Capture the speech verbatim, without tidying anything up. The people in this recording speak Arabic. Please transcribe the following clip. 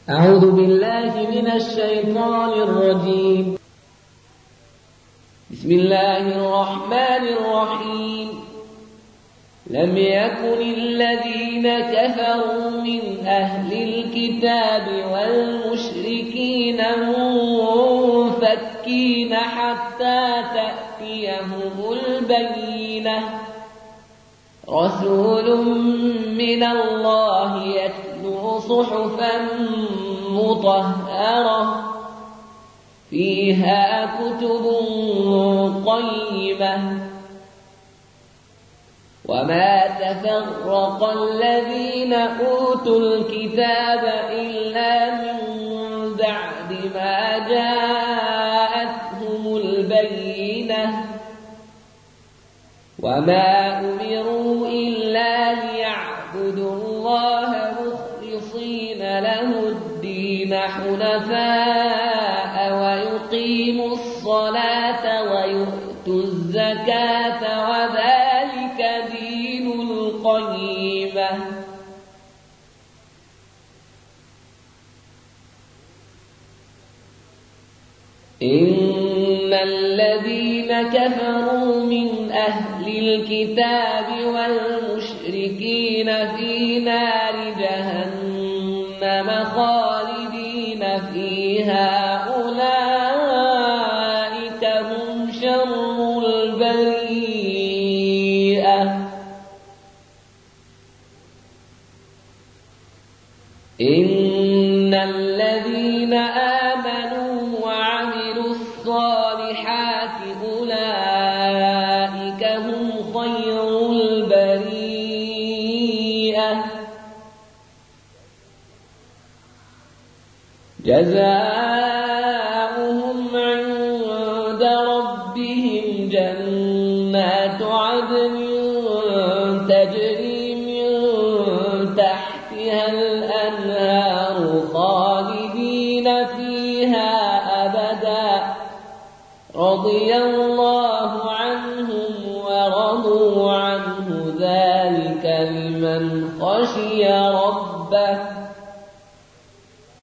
أعوذ بالله من الشيطان الرجيم. بسم الله الرحمن الرحيم. لم يكن الذين كفروا من أهل الكتاب والمشركين منفكين حتى تأتيهم البينة، رسول من الله يتلو صحفا مطهرة فيها كتب قيمة. وما تفرق الذين أوتوا الكتاب إلا من بعد ما جاءتهم البينة، وما أمروا إلا ليعبدوا الله مخلصين له الدين حنفاء ويقيموا الصلاة ويؤتوا الزكاة وذلك دين القيمة. إن الذين كفروا من أهل الكتاب والمشركين في نار جهنم خالدين فيها أولئك هم شر البرية. إن الذين آمنوا وعملوا الصالحات أولئك هم خير البرية. جزاؤهم عند ربهم جنات عدن تجري من تحتها الأنهار خالدين فيها أبدا، رضي الله عنهم ورضوا عنه، ذلك لمن خشي ربه.